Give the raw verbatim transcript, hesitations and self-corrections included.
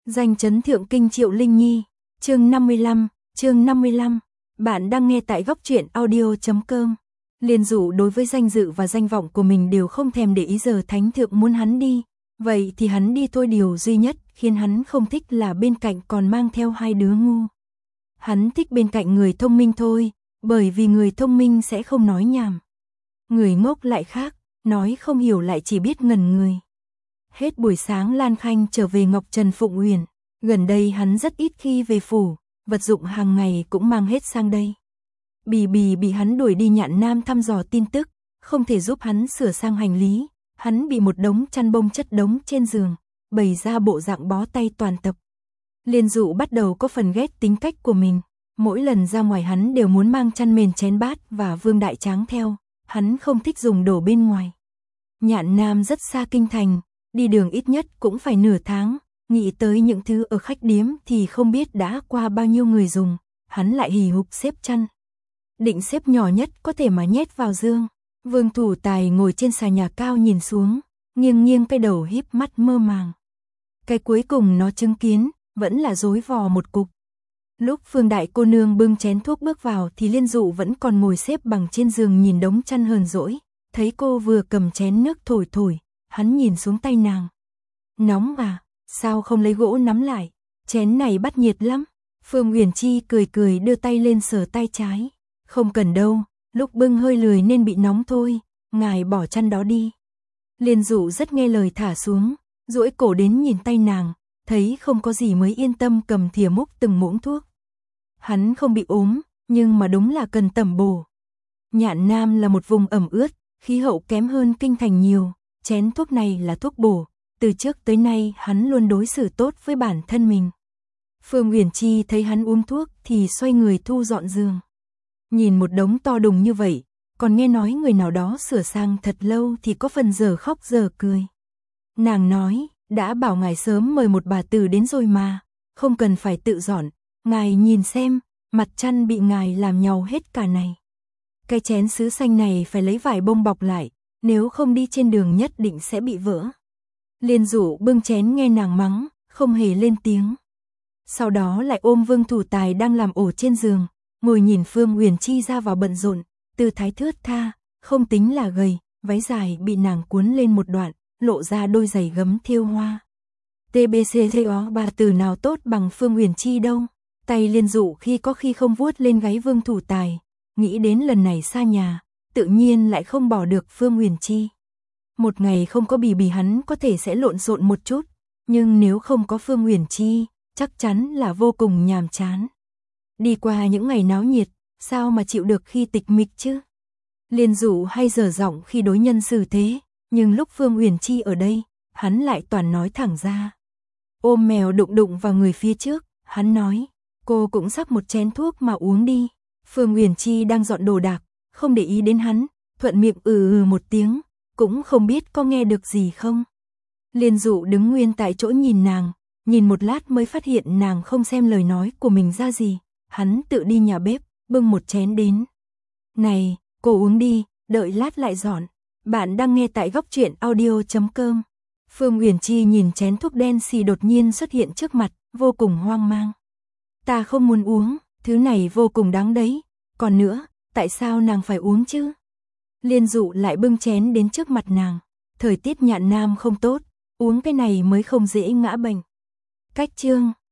Danh chấn thượng kinh Triệu Linh Nhi, chương năm mươi lăm, chương năm mươi lăm. Bạn đang nghe tại góc truyện audio chấm com. Liên Dụ đối với danh dự và danh vọng của mình đều không thèm để ý, giờ thánh thượng muốn hắn đi, vậy thì hắn đi thôi, điều duy nhất khiến hắn không thích là bên cạnh còn mang theo hai đứa ngu. Hắn thích bên cạnh người thông minh thôi, bởi vì người thông minh sẽ không nói nhảm. Người ngốc lại khác, nói không hiểu lại chỉ biết ngẩn người. Hết buổi sáng Lan Khanh trở về Ngọc Trần Phụng Uyển, gần đây hắn rất ít khi về phủ, vật dụng hàng ngày cũng mang hết sang đây. Bì bì bị hắn đuổi đi Nhạn Nam thăm dò tin tức, không thể giúp hắn sửa sang hành lý, hắn bị một đống chăn bông chất đống trên giường, bày ra bộ dạng bó tay toàn tập. Liên Dụ bắt đầu có phần ghét tính cách của mình, mỗi lần ra ngoài hắn đều muốn mang chăn mền chén bát và vương đại tráng theo, hắn không thích dùng đồ bên ngoài. Nhạn Nam rất xa kinh thành, đi đường ít nhất cũng phải nửa tháng, nghĩ tới những thứ ở khách điếm thì không biết đã qua bao nhiêu người dùng, hắn lại hì hục xếp chăn. Định xếp nhỏ nhất có thể mà nhét vào giường. Vương Thủ Tài ngồi trên xà nhà cao nhìn xuống, nghiêng nghiêng cái đầu híp mắt mơ màng. Cái cuối cùng nó chứng kiến, vẫn là rối vò một cục. Lúc Phương Đại cô nương bưng chén thuốc bước vào thì Liên Dụ vẫn còn ngồi xếp bằng trên giường nhìn đống chăn hờn dỗi, thấy cô vừa cầm chén nước thổi thổi, hắn nhìn xuống tay nàng. Nóng à, sao không lấy gỗ nắm lại, chén này bắt nhiệt lắm. Phương Uyển Chi cười cười đưa tay lên sờ tay trái. Không cần đâu, lúc bưng hơi lười nên bị nóng thôi, ngài bỏ chăn đó đi. Liên Dụ rất nghe lời thả xuống, duỗi cổ đến nhìn tay nàng, thấy không có gì mới yên tâm cầm thìa múc từng muỗng thuốc. Hắn không bị ốm, nhưng mà đúng là cần tẩm bổ. Nhạn Nam là một vùng ẩm ướt, khí hậu kém hơn kinh thành nhiều, chén thuốc này là thuốc bổ, từ trước tới nay hắn luôn đối xử tốt với bản thân mình. Phương Uyển Chi thấy hắn uống thuốc thì xoay người thu dọn giường. Nhìn một đống to đùng như vậy, còn nghe nói người nào đó sửa sang thật lâu thì có phần giờ khóc giờ cười. Nàng nói, đã bảo ngài sớm mời một bà tử đến rồi mà, không cần phải tự dọn, ngài nhìn xem, mặt chăn bị ngài làm nhàu hết cả này. Cái chén sứ xanh này phải lấy vải bông bọc lại, nếu không đi trên đường nhất định sẽ bị vỡ. Liên Dụ bưng chén nghe nàng mắng, không hề lên tiếng. Sau đó lại ôm Vương Thủ Tài đang làm ổ trên giường, ngồi nhìn Phương Uyển Chi ra vào bận rộn, tư thái thướt tha, không tính là gầy, váy dài bị nàng cuốn lên một đoạn, lộ ra đôi giày gấm thêu hoa. tê bê xê xê ó bà tử nào tốt bằng Phương Uyển Chi đâu. Tay Liên Dụ khi có khi không vuốt lên gáy Vương Thủ Tài, nghĩ đến lần này xa nhà, tự nhiên lại không bỏ được Phương Uyển Chi. Một ngày không có bì bì hắn có thể sẽ lộn xộn một chút, nhưng nếu không có Phương Uyển Chi, chắc chắn là vô cùng nhàm chán. Đi qua những ngày náo nhiệt, sao mà chịu được khi tịch mịch chứ? Liên Dụ hay dở giọng khi đối nhân xử thế, nhưng lúc Phương Uyển Chi ở đây, hắn lại toàn nói thẳng ra. Ôm mèo đụng đụng vào người phía trước, hắn nói, cô cũng sắc một chén thuốc mà uống đi. Phương Uyển Chi đang dọn đồ đạc, không để ý đến hắn, thuận miệng ừ ừ một tiếng, cũng không biết có nghe được gì không. Liên Dụ đứng nguyên tại chỗ nhìn nàng, nhìn một lát mới phát hiện nàng không xem lời nói của mình ra gì, hắn tự đi nhà bếp, bưng một chén đến. Này, cô uống đi, đợi lát lại dọn. Bạn đang nghe tại góc truyện audio chấm com. Phương Uyển Chi nhìn chén thuốc đen xì đột nhiên xuất hiện trước mặt, vô cùng hoang mang. Ta không muốn uống, thứ này vô cùng đáng đấy. Còn nữa, tại sao nàng phải uống chứ? Liên Dụ lại bưng chén đến trước mặt nàng. Thời tiết Nhạn Nam không tốt, uống cái này mới không dễ ngã bệnh. Cách chương